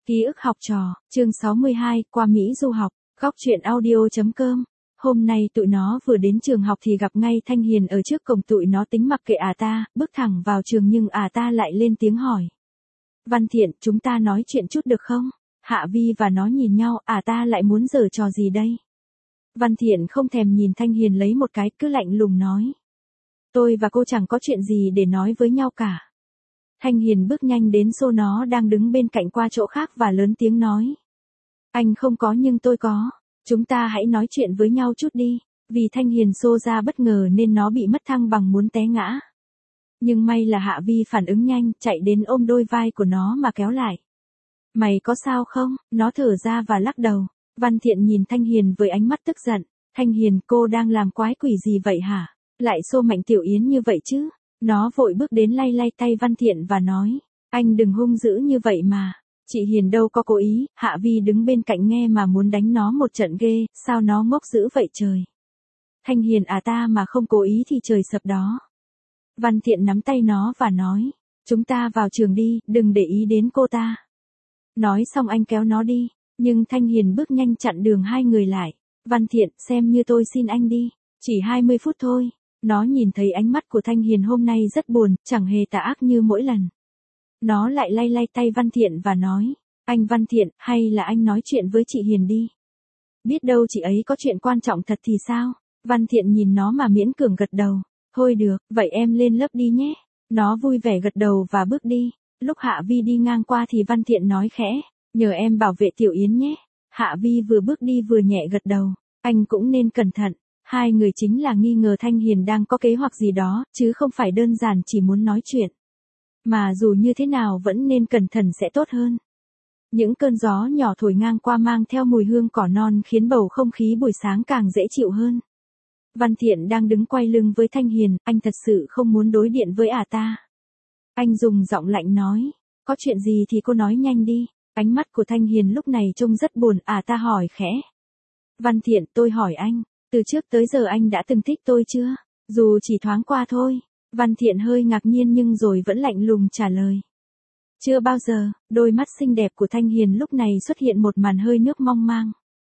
Ký ức học trò, chương 62, qua Mỹ du học, góc truyện audio.com. Hôm nay tụi nó vừa đến trường học thì gặp ngay Thanh Hiền ở trước cổng, tụi nó tính mặc kệ ta, bước thẳng vào trường nhưng ta lại lên tiếng hỏi. Văn Thiện, chúng ta nói chuyện chút được không? Hạ Vi và nó nhìn nhau, ta lại muốn giở trò gì đây? Văn Thiện không thèm nhìn Thanh Hiền lấy một cái, cứ lạnh lùng nói. Tôi và cô chẳng có chuyện gì để nói với nhau cả. Thanh Hiền bước nhanh đến xô nó đang đứng bên cạnh qua chỗ khác và lớn tiếng nói. Anh không có nhưng tôi có. Chúng ta hãy nói chuyện với nhau chút đi. Vì Thanh Hiền xô ra bất ngờ nên nó bị mất thăng bằng muốn té ngã. Nhưng may là Hạ Vi phản ứng nhanh, chạy đến ôm đôi vai của nó mà kéo lại. Mày có sao không? Nó thở ra và lắc đầu. Văn Thiện nhìn Thanh Hiền với ánh mắt tức giận. Thanh Hiền, cô đang làm quái quỷ gì vậy hả? Lại xô Mạnh Tiểu Yến như vậy chứ? Nó vội bước đến lay lay tay Văn Thiện và nói. Anh đừng hung dữ như vậy mà. Chị Hiền đâu có cố ý. Hạ Vi đứng bên cạnh nghe mà muốn đánh nó một trận ghê. Sao nó ngốc dữ vậy trời? Thanh Hiền, ta mà không cố ý thì trời sập đó. Văn Thiện nắm tay nó và nói. Chúng ta vào trường đi, đừng để ý đến cô ta. Nói xong anh kéo nó đi. Nhưng Thanh Hiền bước nhanh chặn đường hai người lại. Văn Thiện, xem như tôi xin anh đi. Chỉ 20 phút thôi. Nó nhìn thấy ánh mắt của Thanh Hiền hôm nay rất buồn, chẳng hề tà ác như mỗi lần. Nó lại lay lay tay Văn Thiện và nói. Anh Văn Thiện, hay là anh nói chuyện với chị Hiền đi. Biết đâu chị ấy có chuyện quan trọng thật thì sao? Văn Thiện nhìn nó mà miễn cưỡng gật đầu. Thôi được, vậy em lên lớp đi nhé. Nó vui vẻ gật đầu và bước đi. Lúc Hạ Vi đi ngang qua thì Văn Thiện nói khẽ. Nhờ em bảo vệ Tiểu Yến nhé. Hạ Vi vừa bước đi vừa nhẹ gật đầu. Anh cũng nên cẩn thận. Hai người chính là nghi ngờ Thanh Hiền đang có kế hoạch gì đó, chứ không phải đơn giản chỉ muốn nói chuyện. Mà dù như thế nào vẫn nên cẩn thận sẽ tốt hơn. Những cơn gió nhỏ thổi ngang qua mang theo mùi hương cỏ non khiến bầu không khí buổi sáng càng dễ chịu hơn. Văn Thiện đang đứng quay lưng với Thanh Hiền, anh thật sự không muốn đối điện với ta. Anh dùng giọng lạnh nói, có chuyện gì thì cô nói nhanh đi. Ánh mắt của Thanh Hiền lúc này trông rất buồn, ta hỏi khẽ. Văn Thiện, tôi hỏi anh, từ trước tới giờ anh đã từng thích tôi chưa? Dù chỉ thoáng qua thôi. Văn Thiện hơi ngạc nhiên nhưng rồi vẫn lạnh lùng trả lời. Chưa bao giờ. Đôi mắt xinh đẹp của Thanh Hiền lúc này xuất hiện một màn hơi nước mong mang.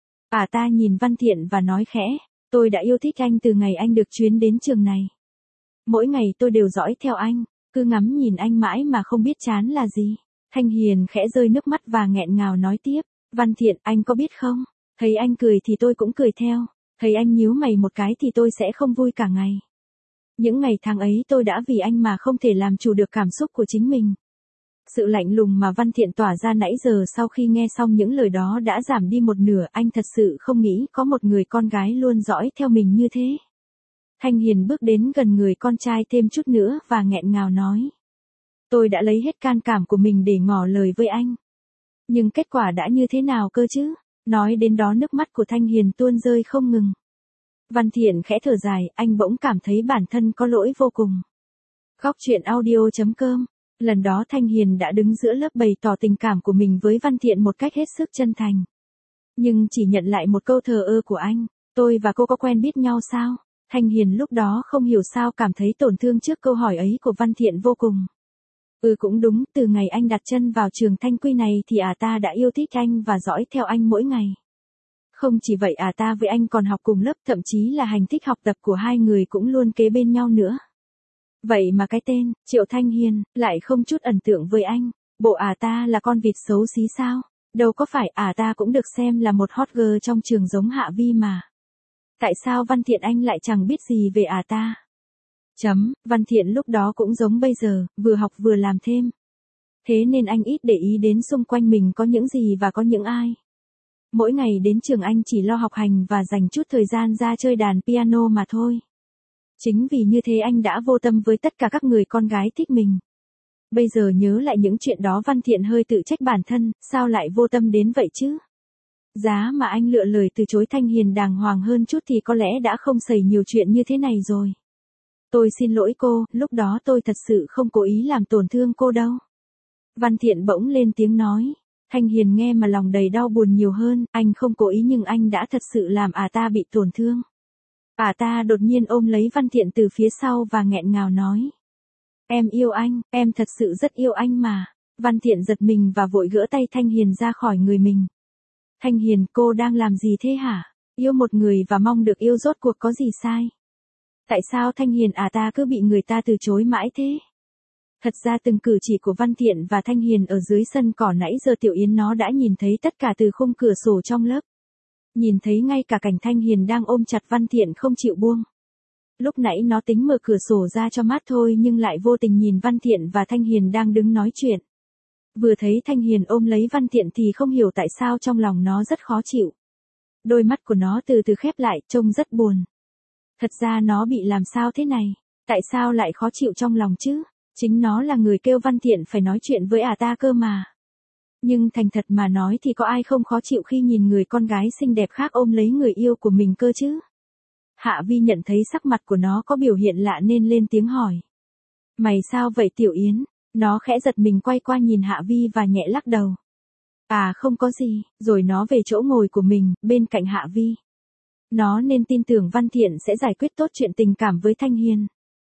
Ta nhìn Văn Thiện và nói khẽ, tôi đã yêu thích anh từ ngày anh được chuyến đến trường này. Mỗi ngày tôi đều dõi theo anh, cứ ngắm nhìn anh mãi mà không biết chán là gì. Thanh Hiền khẽ rơi nước mắt và nghẹn ngào nói tiếp. Văn Thiện, anh có biết không? Thấy anh cười thì tôi cũng cười theo. Thấy anh nhíu mày một cái thì tôi sẽ không vui cả ngày. Những ngày tháng ấy tôi đã vì anh mà không thể làm chủ được cảm xúc của chính mình. Sự lạnh lùng mà Văn Thiện tỏa ra nãy giờ sau khi nghe xong những lời đó đã giảm đi một nửa. Anh thật sự không nghĩ có một người con gái luôn dõi theo mình như thế. Thanh Hiền bước đến gần người con trai thêm chút nữa và nghẹn ngào nói. Tôi đã lấy hết can đảm của mình để ngỏ lời với anh. Nhưng kết quả đã như thế nào cơ chứ? Nói đến đó nước mắt của Thanh Hiền tuôn rơi không ngừng. Văn Thiện khẽ thở dài, anh bỗng cảm thấy bản thân có lỗi vô cùng. Góc truyện audio.com. Lần đó Thanh Hiền đã đứng giữa lớp bày tỏ tình cảm của mình với Văn Thiện một cách hết sức chân thành. Nhưng chỉ nhận lại một câu thờ ơ của anh, tôi và cô có quen biết nhau sao? Thanh Hiền lúc đó không hiểu sao cảm thấy tổn thương trước câu hỏi ấy của Văn Thiện vô cùng. Cũng đúng, từ ngày anh đặt chân vào trường Thanh Quy này thì ta đã yêu thích anh và dõi theo anh mỗi ngày. Không chỉ vậy ta với anh còn học cùng lớp, thậm chí là thành tích học tập của hai người cũng luôn kế bên nhau nữa. Vậy mà cái tên, Triệu Thanh Hiền, lại không chút ấn tượng với anh. Bộ ta là con vịt xấu xí sao? Đâu có phải ta cũng được xem là một hot girl trong trường giống Hạ Vi mà. Tại sao Văn Thiện anh lại chẳng biết gì về ta? Văn Thiện lúc đó cũng giống bây giờ, vừa học vừa làm thêm. Thế nên anh ít để ý đến xung quanh mình có những gì và có những ai. Mỗi ngày đến trường anh chỉ lo học hành và dành chút thời gian ra chơi đàn piano mà thôi. Chính vì như thế anh đã vô tâm với tất cả các người con gái thích mình. Bây giờ nhớ lại những chuyện đó Văn Thiện hơi tự trách bản thân, sao lại vô tâm đến vậy chứ? Giá mà anh lựa lời từ chối Thanh Hiền đàng hoàng hơn chút thì có lẽ đã không xảy nhiều chuyện như thế này rồi. Tôi xin lỗi cô, lúc đó tôi thật sự không cố ý làm tổn thương cô đâu. Văn Thiện bỗng lên tiếng nói. Thanh Hiền nghe mà lòng đầy đau buồn nhiều hơn, anh không cố ý nhưng anh đã thật sự làm ta bị tổn thương. Ta đột nhiên ôm lấy Văn Thiện từ phía sau và nghẹn ngào nói. Em yêu anh, em thật sự rất yêu anh mà. Văn Thiện giật mình và vội gỡ tay Thanh Hiền ra khỏi người mình. Thanh Hiền, cô đang làm gì thế hả? Yêu một người và mong được yêu rốt cuộc có gì sai? Tại sao Thanh Hiền ta cứ bị người ta từ chối mãi thế? Thật ra từng cử chỉ của Văn Thiện và Thanh Hiền ở dưới sân cỏ nãy giờ Tiểu Yến nó đã nhìn thấy tất cả từ khung cửa sổ trong lớp. Nhìn thấy ngay cả cảnh Thanh Hiền đang ôm chặt Văn Thiện không chịu buông. Lúc nãy nó tính mở cửa sổ ra cho mát thôi nhưng lại vô tình nhìn Văn Thiện và Thanh Hiền đang đứng nói chuyện. Vừa thấy Thanh Hiền ôm lấy Văn Thiện thì không hiểu tại sao trong lòng nó rất khó chịu. Đôi mắt của nó từ từ khép lại, trông rất buồn. Thật ra nó bị làm sao thế này? Tại sao lại khó chịu trong lòng chứ? Chính nó là người kêu Văn Thiện phải nói chuyện với ta cơ mà. Nhưng thành thật mà nói thì có ai không khó chịu khi nhìn người con gái xinh đẹp khác ôm lấy người yêu của mình cơ chứ? Hạ Vi nhận thấy sắc mặt của nó có biểu hiện lạ nên lên tiếng hỏi. Mày sao vậy Tiểu Yến? Nó khẽ giật mình quay qua nhìn Hạ Vi và nhẹ lắc đầu. Không có gì, rồi nó về chỗ ngồi của mình, bên cạnh Hạ Vi. Nó nên tin tưởng Văn Thiện sẽ giải quyết tốt chuyện tình cảm với Thanh Hiền.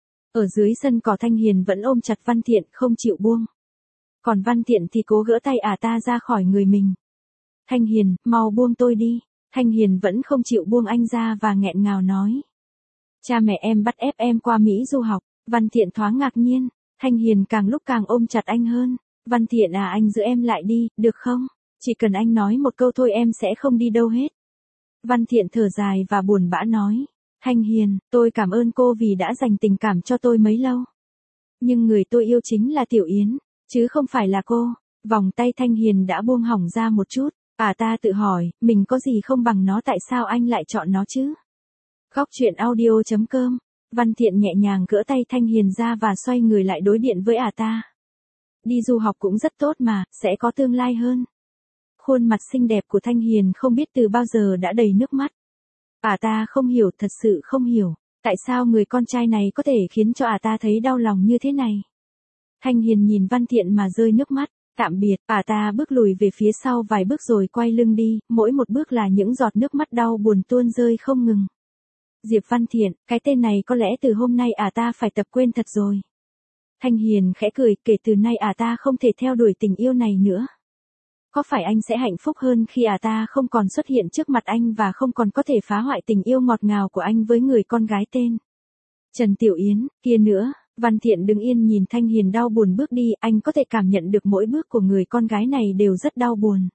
Ở dưới sân cỏ Thanh Hiền vẫn ôm chặt Văn Thiện không chịu buông. Còn Văn Thiện thì cố gỡ tay ta ra khỏi người mình. Thanh Hiền, mau buông tôi đi. Thanh Hiền vẫn không chịu buông anh ra và nghẹn ngào nói. Cha mẹ em bắt ép em qua Mỹ du học. Văn Thiện thoáng ngạc nhiên. Thanh Hiền càng lúc càng ôm chặt anh hơn. Văn Thiện anh giữ em lại đi, được không? Chỉ cần anh nói một câu thôi em sẽ không đi đâu hết. Văn Thiện thở dài và buồn bã nói. Thanh Hiền, tôi cảm ơn cô vì đã dành tình cảm cho tôi mấy lâu. Nhưng người tôi yêu chính là Tiểu Yến, chứ không phải là cô. Vòng tay Thanh Hiền đã buông hỏng ra một chút. Ta tự hỏi, mình có gì không bằng nó, tại sao anh lại chọn nó chứ? Góc truyện audio.com. Văn Thiện nhẹ nhàng gỡ tay Thanh Hiền ra và xoay người lại đối điện với ta. Đi du học cũng rất tốt mà, sẽ có tương lai hơn. Khuôn mặt xinh đẹp của Thanh Hiền không biết từ bao giờ đã đầy nước mắt. Ta không hiểu, thật sự không hiểu, tại sao người con trai này có thể khiến cho ta thấy đau lòng như thế này. Thanh Hiền nhìn Văn Thiện mà rơi nước mắt. Tạm biệt, ta bước lùi về phía sau vài bước rồi quay lưng đi, mỗi một bước là những giọt nước mắt đau buồn tuôn rơi không ngừng. Diệp Văn Thiện, cái tên này có lẽ từ hôm nay ta phải tập quên thật rồi. Thanh Hiền khẽ cười, kể từ nay ta không thể theo đuổi tình yêu này nữa. Có phải anh sẽ hạnh phúc hơn khi ta không còn xuất hiện trước mặt anh và không còn có thể phá hoại tình yêu ngọt ngào của anh với người con gái tên Trần Tiểu Yến, kia nữa. Văn Thiện đứng yên nhìn Thanh Hiền đau buồn bước đi, anh có thể cảm nhận được mỗi bước của người con gái này đều rất đau buồn.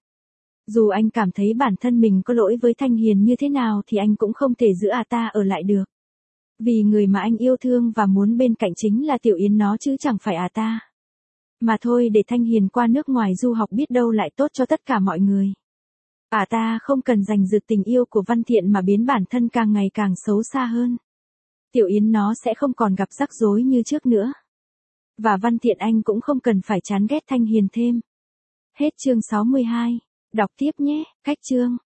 Dù anh cảm thấy bản thân mình có lỗi với Thanh Hiền như thế nào thì anh cũng không thể giữ ta ở lại được. Vì người mà anh yêu thương và muốn bên cạnh chính là Tiểu Yến nó chứ chẳng phải ta. Mà thôi, để Thanh Hiền qua nước ngoài du học biết đâu lại tốt cho tất cả mọi người. Ta không cần giành giật tình yêu của Văn Thiện mà biến bản thân càng ngày càng xấu xa hơn. Tiểu Yến nó sẽ không còn gặp rắc rối như trước nữa. Và Văn Thiện anh cũng không cần phải chán ghét Thanh Hiền thêm. Hết chương 62. Đọc tiếp nhé, cách chương.